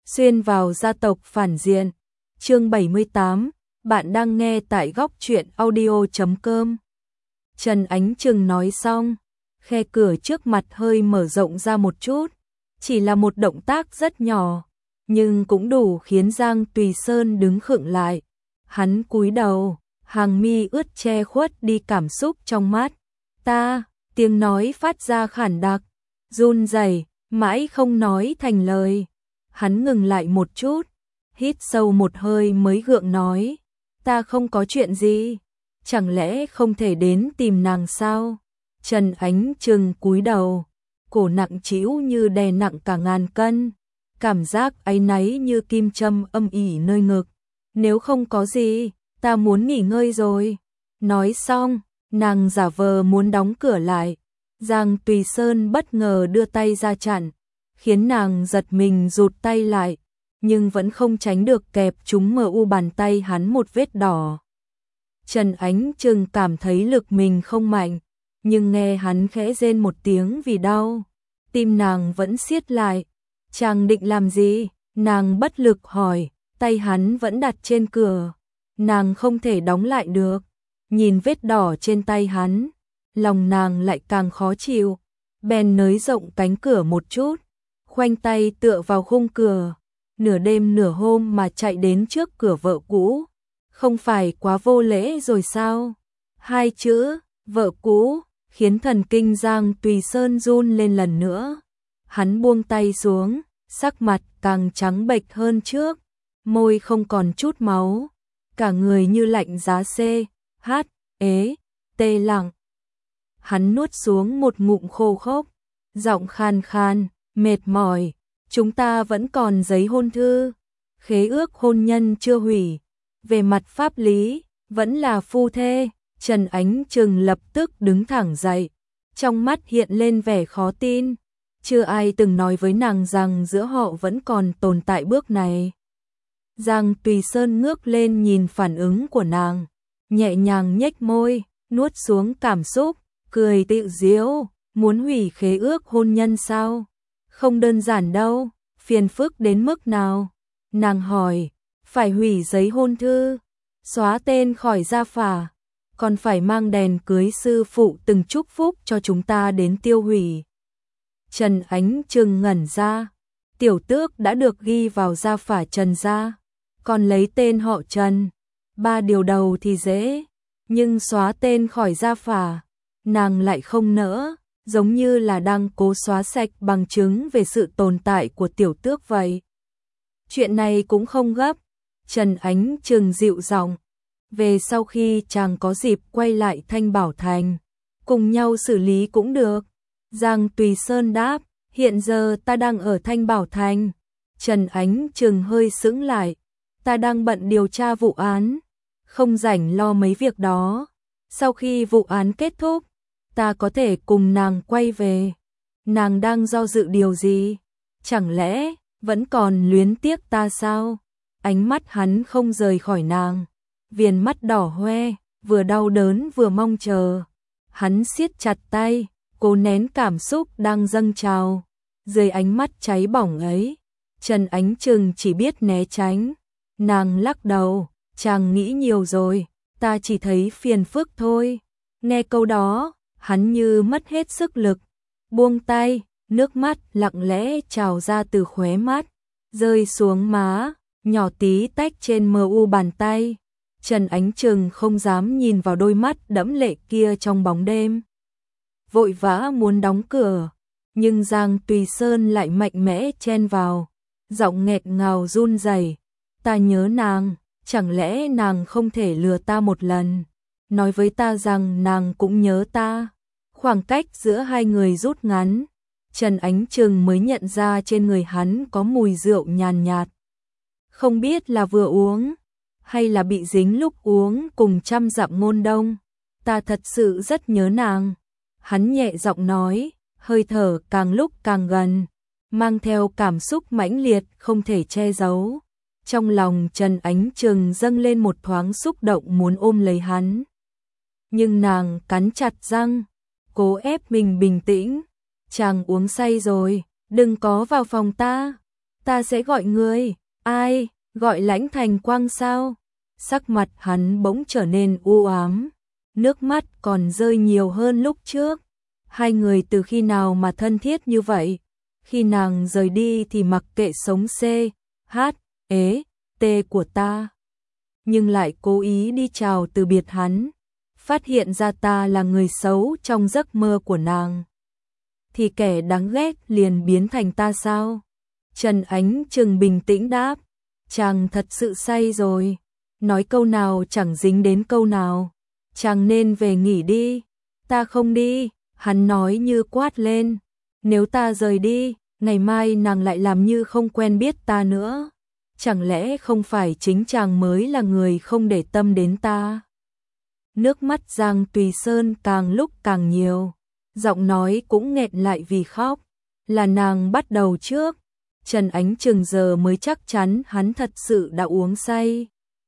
xuyên vào gia tộc phản diện. Chương 78, bạn đang nghe tại góc truyện audio.com. Trần Ánh Trừng nói xong, khe cửa trước mặt hơi mở rộng ra một chút, chỉ là một động tác rất nhỏ, nhưng cũng đủ khiến Giang Tùy Sơn đứng khựng lại. Hắn cúi đầu, hàng mi ướt che khuất đi cảm xúc trong mắt. Ta, tiếng nói phát ra khản đặc, run rẩy, mãi không nói thành lời. Hắn ngừng lại một chút, hít sâu một hơi mới gượng nói, ta không có chuyện gì, chẳng lẽ không thể đến tìm nàng sao? Trần Ánh Trừng cúi đầu, cổ nặng trĩu như đè nặng cả ngàn cân, cảm giác áy náy như kim châm âm ỉ nơi ngực. Nếu không có gì, ta muốn nghỉ ngơi rồi. Nói xong, nàng giả vờ muốn đóng cửa lại. Giang Tùy Sơn bất ngờ đưa tay ra chặn, khiến nàng giật mình rụt tay lại, nhưng vẫn không tránh được kẹp trúng mu bàn tay hắn một vết đỏ. Trần Ánh Trừng cảm thấy lực mình không mạnh, nhưng nghe hắn khẽ rên một tiếng vì đau, tim nàng vẫn siết lại. Chàng định làm gì? Nàng bất lực hỏi, tay hắn vẫn đặt trên cửa, nàng không thể đóng lại được. Nhìn vết đỏ trên tay hắn, lòng nàng lại càng khó chịu, bèn nới rộng cánh cửa một chút, khoanh tay tựa vào khung cửa. Nửa đêm nửa hôm mà chạy đến trước cửa vợ cũ, không phải quá vô lễ rồi sao? Hai chữ, vợ cũ, khiến thần kinh Giang Tùy Sơn run lên lần nữa. Hắn buông tay xuống, sắc mặt càng trắng bệch hơn trước, môi không còn chút máu, cả người như lạnh giá tê lặng. Hắn nuốt xuống một ngụm khô khốc, giọng khan khan, mệt mỏi, chúng ta vẫn còn giấy hôn thư, khế ước hôn nhân chưa hủy, về mặt pháp lý, vẫn là phu thê. Trần Ánh Trừng lập tức đứng thẳng dậy, trong mắt hiện lên vẻ khó tin, chưa ai từng nói với nàng rằng giữa họ vẫn còn tồn tại bước này. Giang Tùy Sơn ngước lên nhìn phản ứng của nàng, nhẹ nhàng nhếch môi, nuốt xuống cảm xúc, cười tự giễu, muốn hủy khế ước hôn nhân sao? Không đơn giản đâu, phiền phức đến mức nào? Nàng hỏi, phải hủy giấy hôn thư, xóa tên khỏi gia phả, còn phải mang đèn cưới sư phụ từng chúc phúc cho chúng ta đến tiêu hủy. Trần Ánh Trừng ngẩn ra, tiểu tước đã được ghi vào gia phả Trần gia, còn lấy tên họ Trần, ba điều đầu thì dễ, nhưng xóa tên khỏi gia phả, nàng lại không nỡ, giống như là đang cố xóa sạch bằng chứng về sự tồn tại của tiểu tước vậy. Chuyện này cũng không gấp, Trần Ánh Trừng dịu giọng, về sau khi chàng có dịp quay lại Thanh Bảo Thành, cùng nhau xử lý cũng được. Giang Tùy Sơn đáp, hiện giờ ta đang ở Thanh Bảo Thành. Trần Ánh Trừng hơi sững lại, ta đang bận điều tra vụ án, không rảnh lo mấy việc đó. Sau khi vụ án kết thúc, ta có thể cùng nàng quay về. Nàng đang do dự điều gì? Chẳng lẽ vẫn còn luyến tiếc ta sao? Ánh mắt hắn không rời khỏi nàng, viền mắt đỏ hoe, vừa đau đớn vừa mong chờ. Hắn siết chặt tay, cố nén cảm xúc đang dâng trào. Dưới ánh mắt cháy bỏng ấy, Trần Ánh Trừng chỉ biết né tránh. Nàng lắc đầu, chàng nghĩ nhiều rồi, ta chỉ thấy phiền phức thôi. Nghe câu đó, hắn như mất hết sức lực, buông tay, nước mắt lặng lẽ trào ra từ khóe mắt, rơi xuống má, nhỏ tí tách trên mu bàn tay. Trần Ánh Trừng không dám nhìn vào đôi mắt đẫm lệ kia trong bóng đêm, vội vã muốn đóng cửa, nhưng Giang Tùy Sơn lại mạnh mẽ chen vào, giọng nghẹt ngào run rẩy, ta nhớ nàng, chẳng lẽ nàng không thể lừa ta một lần, nói với ta rằng nàng cũng nhớ ta. Khoảng cách giữa hai người rút ngắn, Trần Ánh Trừng mới nhận ra trên người hắn có mùi rượu nhàn nhạt. Không biết là vừa uống, hay là bị dính lúc uống cùng trăm dặm ngôn đông. Ta thật sự rất nhớ nàng. Hắn nhẹ giọng nói, hơi thở càng lúc càng gần, mang theo cảm xúc mãnh liệt không thể che giấu. Trong lòng Trần Ánh Trừng dâng lên một thoáng xúc động muốn ôm lấy hắn. Nhưng nàng cắn chặt răng, cố ép mình bình tĩnh. Chàng uống say rồi, đừng có vào phòng ta. Ta sẽ gọi ngươi. Ai? Gọi Lãnh Thành Quang sao? Sắc mặt hắn bỗng trở nên u ám, nước mắt còn rơi nhiều hơn lúc trước. Hai người từ khi nào mà thân thiết như vậy? Khi nàng rời đi thì mặc kệ sống C, H, ế, T của ta, nhưng lại cố ý đi chào từ biệt hắn. Phát hiện ra ta là người xấu trong giấc mơ của nàng, thì kẻ đáng ghét liền biến thành ta sao? Trần Ánh Trừng bình tĩnh đáp, chàng thật sự say rồi, nói câu nào chẳng dính đến câu nào, chàng nên về nghỉ đi. Ta không đi, hắn nói như quát lên, nếu ta rời đi, ngày mai nàng lại làm như không quen biết ta nữa, chẳng lẽ không phải chính chàng mới là người không để tâm đến ta? Nước mắt Giang Tùy Sơn càng lúc càng nhiều, giọng nói cũng nghẹn lại vì khóc, là nàng bắt đầu trước. Trần Ánh Trừng giờ mới chắc chắn hắn thật sự đã uống say.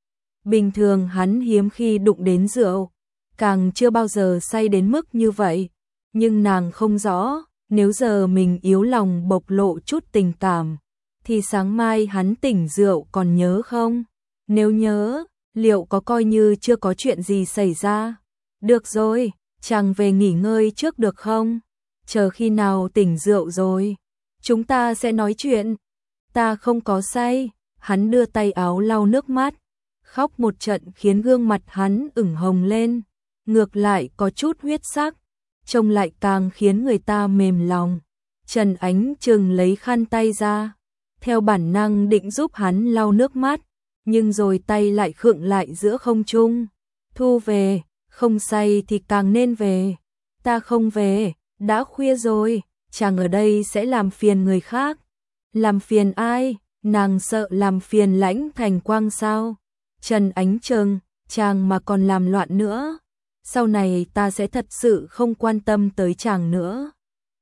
Bình thường hắn hiếm khi đụng đến rượu, càng chưa bao giờ say đến mức như vậy, nhưng nàng không rõ, nếu giờ mình yếu lòng bộc lộ chút tình cảm, thì sáng mai hắn tỉnh rượu còn nhớ không? Nếu nhớ, liệu có coi như chưa có chuyện gì xảy ra? Được rồi, chàng về nghỉ ngơi trước được không? Chờ khi nào tỉnh rượu rồi, chúng ta sẽ nói chuyện. Ta không có say. Hắn đưa tay áo lau nước mắt, khóc một trận khiến gương mặt hắn ửng hồng lên, ngược lại có chút huyết sắc, trông lại càng khiến người ta mềm lòng. Trần Ánh Trừng lấy khăn tay ra, theo bản năng định giúp hắn lau nước mắt, nhưng rồi tay lại khựng lại giữa không trung. Thu về, không say thì càng nên về. Ta không về, đã khuya rồi, chàng ở đây sẽ làm phiền người khác. Làm phiền ai? Nàng sợ làm phiền Lãnh Thành Quang sao? Trần Ánh Trừng, chàng mà còn làm loạn nữa, sau này ta sẽ thật sự không quan tâm tới chàng nữa.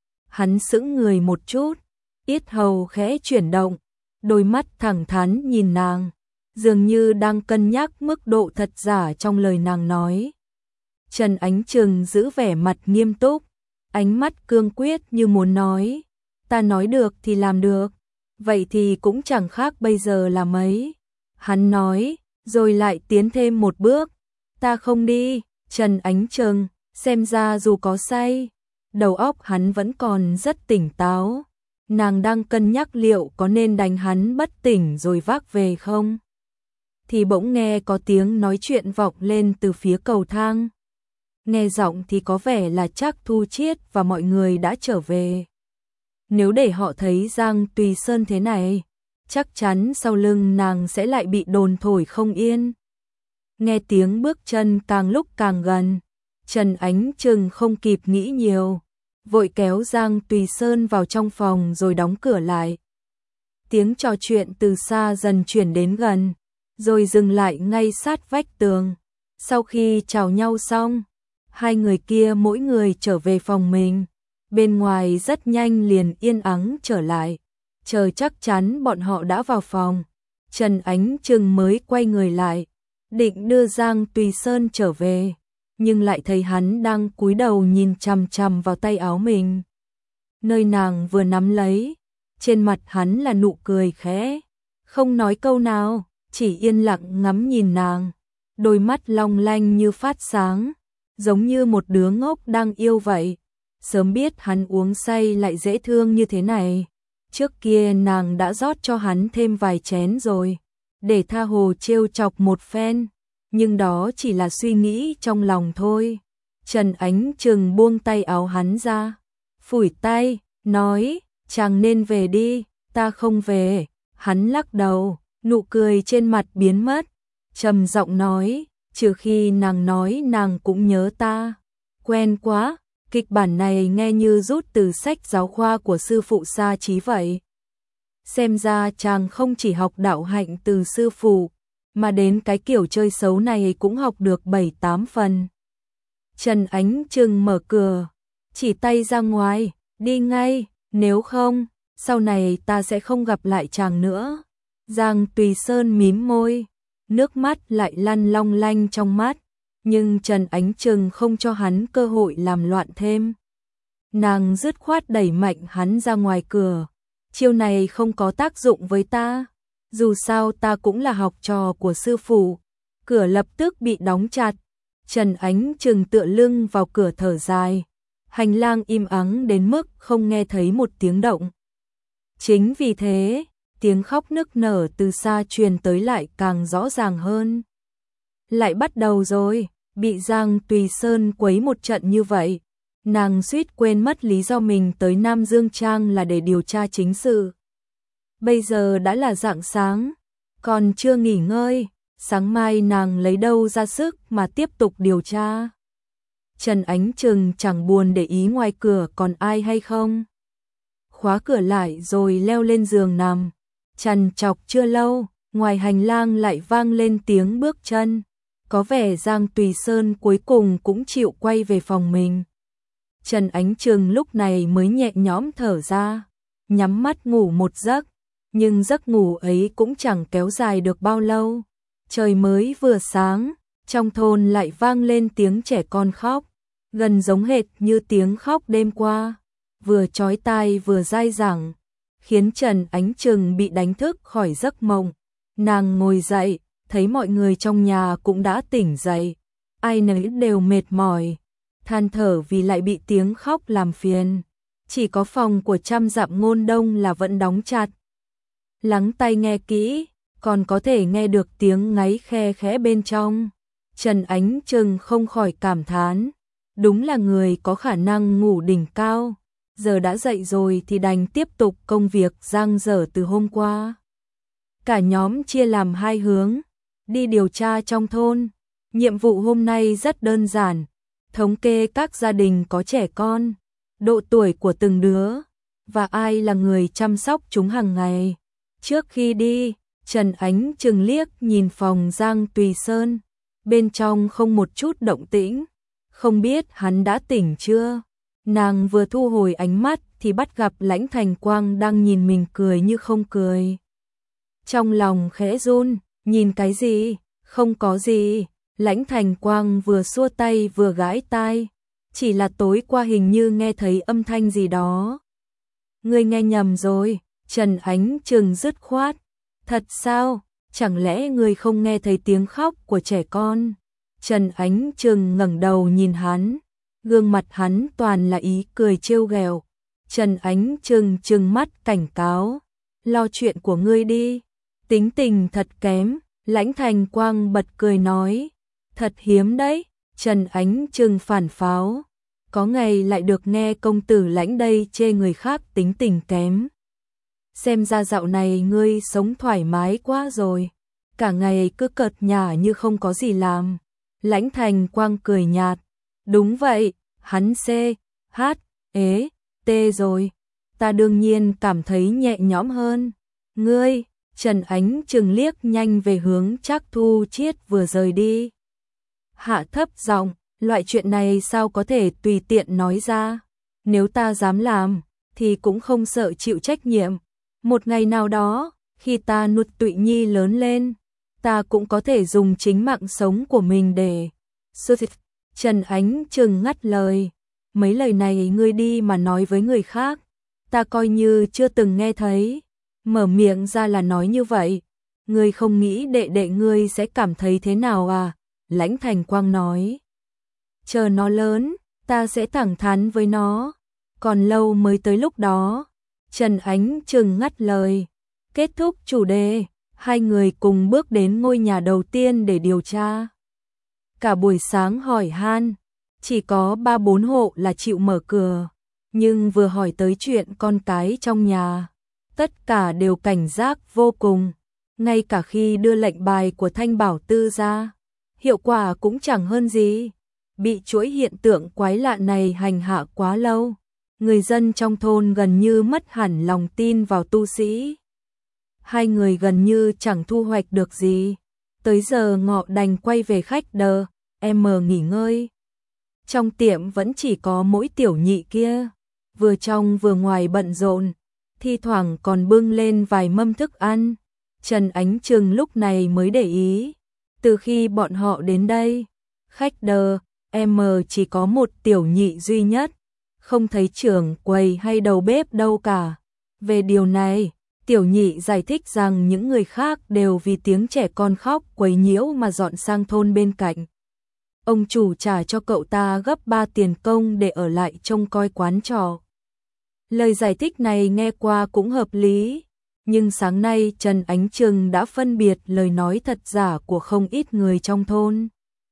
Hắn sững người một chút, yết hầu khẽ chuyển động, đôi mắt thẳng thắn nhìn nàng, dường như đang cân nhắc mức độ thật giả trong lời nàng nói. Trần Ánh Trừng giữ vẻ mặt nghiêm túc, ánh mắt cương quyết như muốn nói, ta nói được thì làm được, vậy thì cũng chẳng khác bây giờ là mấy. Hắn nói, rồi lại tiến thêm một bước, ta không đi. Trần Ánh Trừng, xem ra dù có say, đầu óc hắn vẫn còn rất tỉnh táo. Nàng đang cân nhắc liệu có nên đánh hắn bất tỉnh rồi vác về không? Thì bỗng nghe có tiếng nói chuyện vọng lên từ phía cầu thang. Nghe giọng thì có vẻ là chắc Thu Chiết và mọi người đã trở về. Nếu để họ thấy Giang Tùy Sơn thế này, chắc chắn sau lưng nàng sẽ lại bị đồn thổi không yên. Nghe tiếng bước chân càng lúc càng gần, Trần Ánh Trừng không kịp nghĩ nhiều, vội kéo Giang Tùy Sơn vào trong phòng rồi đóng cửa lại. Tiếng trò chuyện từ xa dần chuyển đến gần, rồi dừng lại ngay sát vách tường. Sau khi chào nhau xong, hai người kia mỗi người trở về phòng mình. Bên ngoài rất nhanh liền yên ắng trở lại. Chờ chắc chắn bọn họ đã vào phòng, Trần Ánh Trừng mới quay người lại, định đưa Giang Tùy Sơn trở về, nhưng lại thấy hắn đang cúi đầu nhìn chằm chằm vào tay áo mình, nơi nàng vừa nắm lấy. Trên mặt hắn là nụ cười khẽ, không nói câu nào, chỉ yên lặng ngắm nhìn nàng, đôi mắt long lanh như phát sáng, giống như một đứa ngốc đang yêu vậy. Sớm biết hắn uống say lại dễ thương như thế này, trước kia nàng đã rót cho hắn thêm vài chén rồi, để tha hồ trêu chọc một phen, nhưng đó chỉ là suy nghĩ trong lòng thôi. Trần Ánh Trừng buông tay áo hắn ra, phủi tay, nói, chàng nên về đi. Ta không về. Hắn lắc đầu, nụ cười trên mặt biến mất, trầm giọng nói, trừ khi nàng nói nàng cũng nhớ ta. Quen quá, kịch bản này nghe như rút từ sách giáo khoa của sư phụ Sa Chí vậy. Xem ra chàng không chỉ học đạo hạnh từ sư phụ, mà đến cái kiểu chơi xấu này cũng học được 7-8 phần. Trần Ánh Trừng mở cửa, chỉ tay ra ngoài, đi ngay, nếu không, sau này ta sẽ không gặp lại chàng nữa. Giang Tùy Sơn mím môi, nước mắt lại lăn long lanh trong mắt, nhưng Trần Ánh Trừng không cho hắn cơ hội làm loạn thêm. Nàng dứt khoát đẩy mạnh hắn ra ngoài cửa, chiêu này không có tác dụng với ta, dù sao ta cũng là học trò của sư phụ. Cửa lập tức bị đóng chặt, Trần Ánh Trừng tựa lưng vào cửa thở dài, hành lang im ắng đến mức không nghe thấy một tiếng động. Chính vì thế, tiếng khóc nức nở từ xa truyền tới lại càng rõ ràng hơn. Lại bắt đầu rồi, bị Giang Tùy Sơn quấy một trận như vậy, nàng suýt quên mất lý do mình tới Nam Dương Trang là để điều tra chính sự. Bây giờ đã là rạng sáng, còn chưa nghỉ ngơi, sáng mai nàng lấy đâu ra sức mà tiếp tục điều tra. Trần Ánh Trừng chẳng buồn để ý ngoài cửa còn ai hay không. Khóa cửa lại rồi leo lên giường nằm, trằn trọc chưa lâu, ngoài hành lang lại vang lên tiếng bước chân. Có vẻ Giang Tùy Sơn cuối cùng cũng chịu quay về phòng mình. Trần Ánh Trừng lúc này mới nhẹ nhõm thở ra, nhắm mắt ngủ một giấc, nhưng giấc ngủ ấy cũng chẳng kéo dài được bao lâu. Trời mới vừa sáng, trong thôn lại vang lên tiếng trẻ con khóc, gần giống hệt như tiếng khóc đêm qua, vừa chói tai vừa dai dẳng, khiến Trần Ánh Trừng bị đánh thức khỏi giấc mộng. Nàng ngồi dậy, thấy mọi người trong nhà cũng đã tỉnh dậy, ai nấy đều mệt mỏi, than thở vì lại bị tiếng khóc làm phiền. Chỉ có phòng của Trăm Dặm Ngôn Đông là vẫn đóng chặt. Lắng tai nghe kỹ, còn có thể nghe được tiếng ngáy khe khẽ bên trong. Trần Ánh Trừng không khỏi cảm thán, đúng là người có khả năng ngủ đỉnh cao, giờ đã dậy rồi thì đành tiếp tục công việc dang dở từ hôm qua. Cả nhóm chia làm hai hướng, đi điều tra trong thôn. Nhiệm vụ hôm nay rất đơn giản, thống kê các gia đình có trẻ con, độ tuổi của từng đứa, và ai là người chăm sóc chúng hàng ngày. Trước khi đi, Trần Ánh Trừng liếc nhìn phòng Giang Tùy Sơn, bên trong không một chút động tĩnh, không biết hắn đã tỉnh chưa. Nàng vừa thu hồi ánh mắt thì bắt gặp Lãnh Thành Quang đang nhìn mình cười như không cười. Trong lòng khẽ run, nhìn cái gì? Không có gì. Lãnh Thành Quang vừa xua tay vừa gãi tai, chỉ là tối qua hình như nghe thấy âm thanh gì đó. Ngươi nghe nhầm rồi. Trần Ánh Trừng dứt khoát. Thật sao? Chẳng lẽ ngươi không nghe thấy tiếng khóc của trẻ con? Trần Ánh Trừng ngẩng đầu nhìn hắn, gương mặt hắn toàn là ý cười trêu ghẹo. Trần Ánh Trừng trừng mắt cảnh cáo, lo chuyện của ngươi đi, tính tình thật kém. Lãnh Thành Quang bật cười nói, thật hiếm đấy. Trần Ánh Trừng phản pháo, có ngày lại được nghe công tử Lãnh đây chê người khác tính tình kém. Xem ra dạo này ngươi sống thoải mái quá rồi, cả ngày cứ cợt nhả như không có gì làm. Lãnh Thành Quang cười nhạt, đúng vậy, hắn CHT rồi, ta đương nhiên cảm thấy nhẹ nhõm hơn. Ngươi, Trần Ánh Trừng liếc nhanh về hướng Trác Thu Chiết vừa rời đi. Hạ thấp giọng, loại chuyện này sao có thể tùy tiện nói ra, nếu ta dám làm, thì cũng không sợ chịu trách nhiệm. Một ngày nào đó, khi ta nuốt Tụy Nhi lớn lên, ta cũng có thể dùng chính mạng sống của mình để... Trần Ánh Trừng ngắt lời, mấy lời này ngươi đi mà nói với người khác, ta coi như chưa từng nghe thấy. Mở miệng ra là nói như vậy, ngươi không nghĩ đệ đệ ngươi sẽ cảm thấy thế nào à? Lãnh Thành Quang nói, chờ nó lớn, ta sẽ thẳng thắn với nó, còn lâu mới tới lúc đó. Trần Ánh Trừng ngắt lời, kết thúc chủ đề, hai người cùng bước đến ngôi nhà đầu tiên để điều tra. Cả buổi sáng hỏi han, chỉ có 3-4 hộ là chịu mở cửa, nhưng vừa hỏi tới chuyện con cái trong nhà, tất cả đều cảnh giác vô cùng. Ngay cả khi đưa lệnh bài của Thanh Bảo Tư ra, hiệu quả cũng chẳng hơn gì. Bị chuỗi hiện tượng quái lạ này hành hạ quá lâu, người dân trong thôn gần như mất hẳn lòng tin vào tu sĩ. Hai người gần như chẳng thu hoạch được gì. Tới giờ ngọ đành quay về khách đờ, em nghỉ ngơi. Trong tiệm vẫn chỉ có mỗi tiểu nhị kia, vừa trong vừa ngoài bận rộn, thi thoảng còn bưng lên vài mâm thức ăn. Trần Ánh Trừng lúc này mới để ý, từ khi bọn họ đến đây, khách đờ, em chỉ có một tiểu nhị duy nhất, không thấy trưởng quầy hay đầu bếp đâu cả. Về điều này, Tiểu Nhị giải thích rằng những người khác đều vì tiếng trẻ con khóc quấy nhiễu mà dọn sang thôn bên cạnh. Ông chủ trả cho cậu ta gấp 3 tiền công để ở lại trông coi quán trọ. Lời giải thích này nghe qua cũng hợp lý, nhưng sáng nay Trần Ánh Trừng đã phân biệt lời nói thật giả của không ít người trong thôn.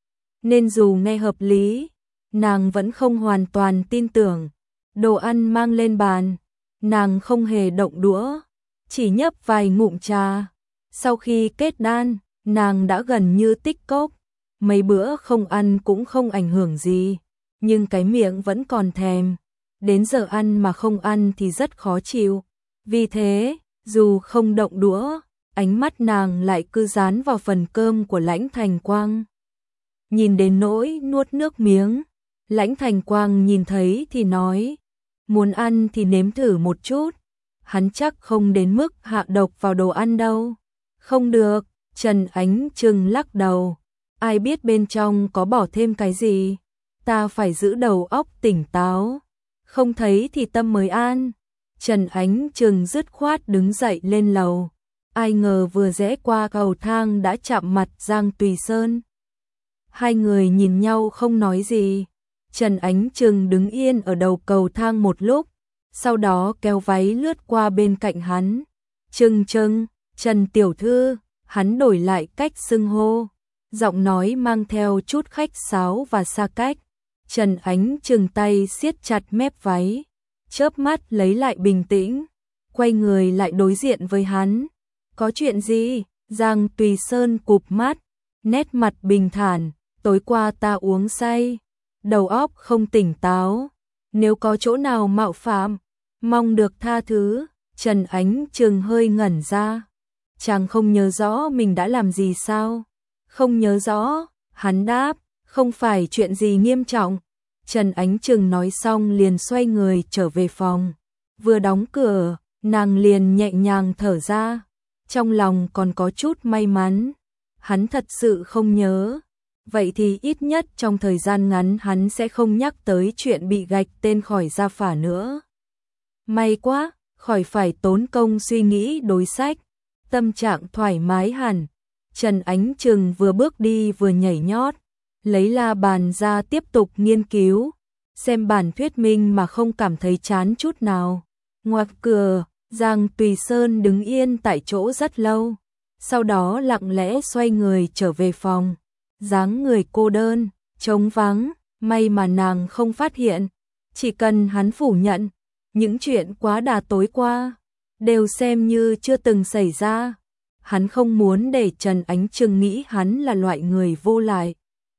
Nên dù nghe hợp lý, nàng vẫn không hoàn toàn tin tưởng. Đồ ăn mang lên bàn, nàng không hề động đũa, chỉ nhấp vài ngụm trà. Sau khi kết đan, nàng đã gần như tích cốc, mấy bữa không ăn cũng không ảnh hưởng gì, nhưng cái miệng vẫn còn thèm. Đến giờ ăn mà không ăn thì rất khó chịu. Vì thế, dù không động đũa, ánh mắt nàng lại cứ dán vào phần cơm của Lãnh Thành Quang. Nhìn đến nỗi nuốt nước miếng, Lãnh Thành Quang nhìn thấy thì nói, muốn ăn thì nếm thử một chút. Hắn chắc không đến mức hạ độc vào đồ ăn đâu. Không được, Trần Ánh Trừng lắc đầu. Ai biết bên trong có bỏ thêm cái gì? Ta phải giữ đầu óc tỉnh táo. Không thấy thì tâm mới an. Trần Ánh Trừng dứt khoát đứng dậy lên lầu. Ai ngờ vừa rẽ qua cầu thang đã chạm mặt Giang Tùy Sơn. Hai người nhìn nhau không nói gì. Trần Ánh Trừng đứng yên ở đầu cầu thang một lúc, sau đó kéo váy lướt qua bên cạnh hắn. Trừng Trừng, Trần tiểu thư, hắn đổi lại cách xưng hô, giọng nói mang theo chút khách sáo và xa cách. Trần Ánh Trừng tay siết chặt mép váy, chớp mắt lấy lại bình tĩnh, quay người lại đối diện với hắn. Có chuyện gì? Giang Tùy Sơn cụp mắt, nét mặt bình thản. Tối qua ta uống say, đầu óc không tỉnh táo. Nếu có chỗ nào mạo phạm, mong được tha thứ. Trần Ánh Trừng hơi ngẩn ra. Chàng không nhớ rõ mình đã làm gì sao? Không nhớ rõ, hắn đáp, không phải chuyện gì nghiêm trọng. Trần Ánh Trừng nói xong liền xoay người trở về phòng. Vừa đóng cửa, nàng liền nhẹ nhàng thở ra. Trong lòng còn có chút may mắn. Hắn thật sự không nhớ. Vậy thì ít nhất trong thời gian ngắn hắn sẽ không nhắc tới chuyện bị gạch tên khỏi Gia Phả nữa. May quá, khỏi phải tốn công suy nghĩ đối sách. Tâm trạng thoải mái hẳn. Trần Ánh Trừng vừa bước đi vừa nhảy nhót, lấy la bàn ra tiếp tục nghiên cứu, xem bản thuyết minh mà không cảm thấy chán chút nào. Ngoài cửa, Giang Tùy Sơn đứng yên tại chỗ rất lâu, sau đó lặng lẽ xoay người trở về phòng. Dáng người cô đơn, trống vắng, may mà nàng không phát hiện. Chỉ cần hắn phủ nhận, những chuyện quá đà tối qua đều xem như chưa từng xảy ra. Hắn không muốn để Trần Ánh Trừng nghĩ hắn là loại người vô lại,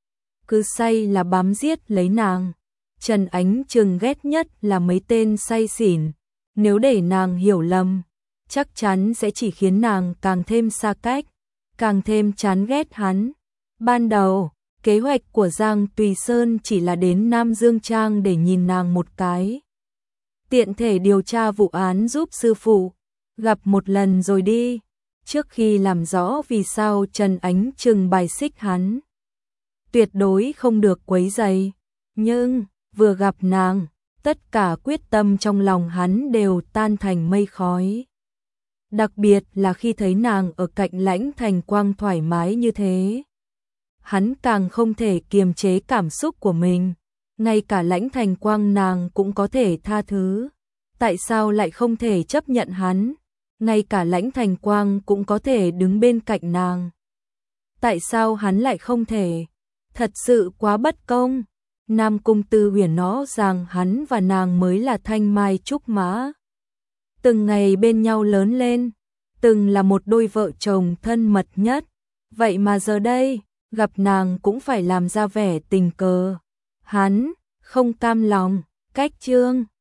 cứ say là bám giết lấy nàng. Trần Ánh Trừng ghét nhất là mấy tên say xỉn. Nếu để nàng hiểu lầm, chắc chắn sẽ chỉ khiến nàng càng thêm xa cách, càng thêm chán ghét hắn. Ban đầu, kế hoạch của Giang Tùy Sơn chỉ là đến Nam Dương Trang để nhìn nàng một cái, tiện thể điều tra vụ án giúp sư phụ, gặp một lần rồi đi, trước khi làm rõ vì sao Trần Ánh Trừng bài xích hắn. Tuyệt đối không được quấy rầy. Nhưng, vừa gặp nàng, tất cả quyết tâm trong lòng hắn đều tan thành mây khói. Đặc biệt là khi thấy nàng ở cạnh Lãnh Thành Quang thoải mái như thế. Hắn càng không thể kiềm chế cảm xúc của mình. Ngay cả Lãnh Thành Quang nàng cũng có thể tha thứ. Tại sao lại không thể chấp nhận hắn? Ngay cả Lãnh Thành Quang cũng có thể đứng bên cạnh nàng. Tại sao hắn lại không thể? Thật sự quá bất công. Nam Cung Tư Huyền nói rằng hắn và nàng mới là thanh mai trúc mã. Từng ngày bên nhau lớn lên, từng là một đôi vợ chồng thân mật nhất. Vậy mà giờ đây, gặp nàng cũng phải làm ra vẻ tình cờ. Hắn không cam lòng. Cách chương